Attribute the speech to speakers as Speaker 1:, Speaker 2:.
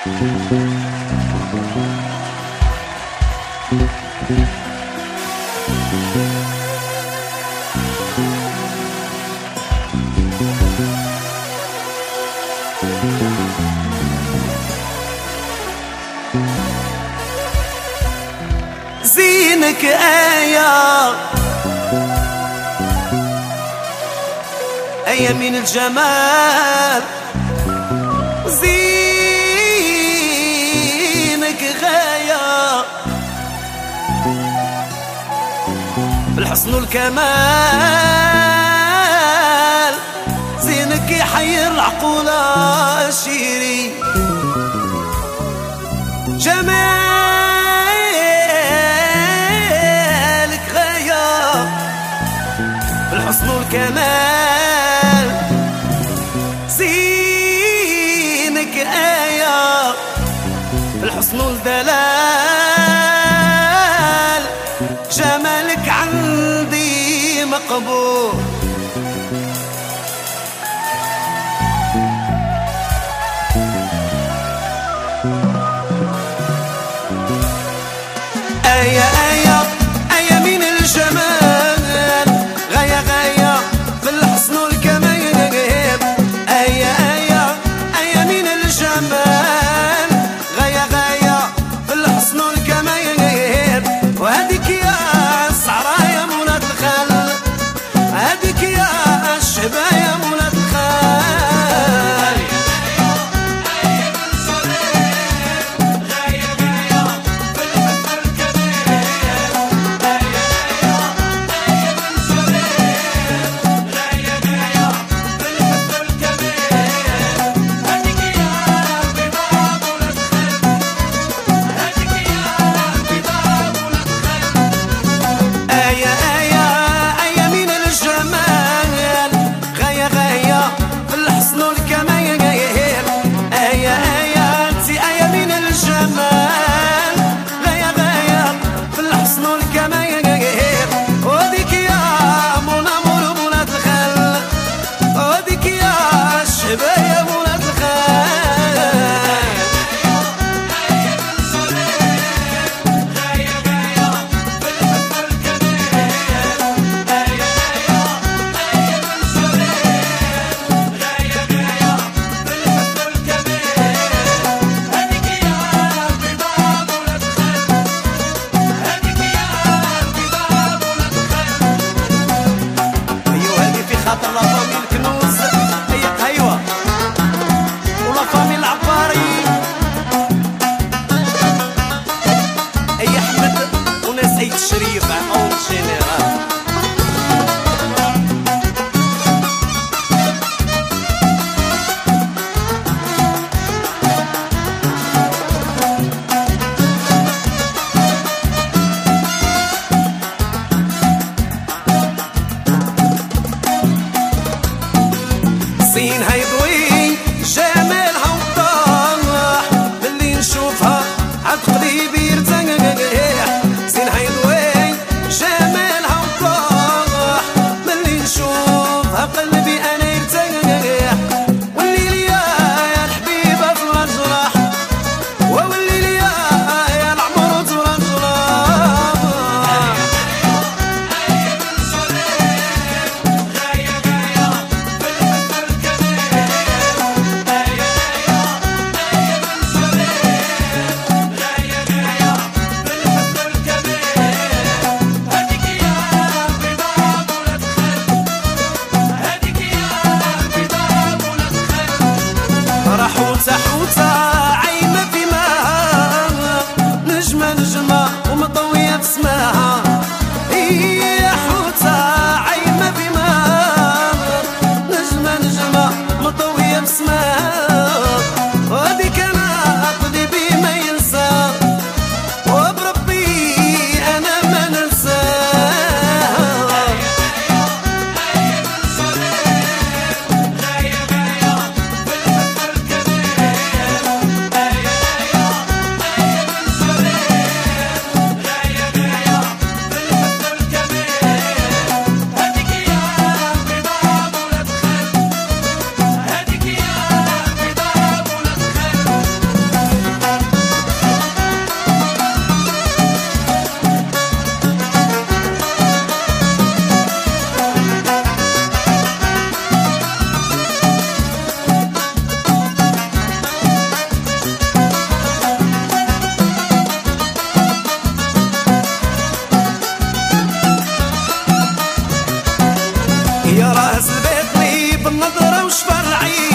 Speaker 1: زينك آية من الجمال، زينك غاية بالحسن والكمال، زينك يحير العقول شيري جمالك غاية بالحسن والكمال، زينك آية بالحسن والدلال، جمالك عندي مقبول آية آية آية من الجمال، غاية غاية في الحسن والكمال، آية آية آية من الجمال، غاية غاية في الحسن والكمال، وهديك يا السعرا يا منى الخال، هديك يا الشبا يا منى الخال، زين هيضوي جمالها وطاح، ملي نشوفها عاد قلبي يرتاح، زين هيضوي جمالها وطاح، ملي نشوفها قلبي انا يرتاح، والليل يا الحبيبه في الجراح، والليل يا العمر في الجراح، حوتة حوتة عايمة في ماها، نجمة نجمة ومطوية في سماها، هي حوتة عايمة في ماها، نجمة نجمة مطوية في سماها، وهذيك أنا قلبي ما ينسى، وبربي أنا ما ننساها. فرعي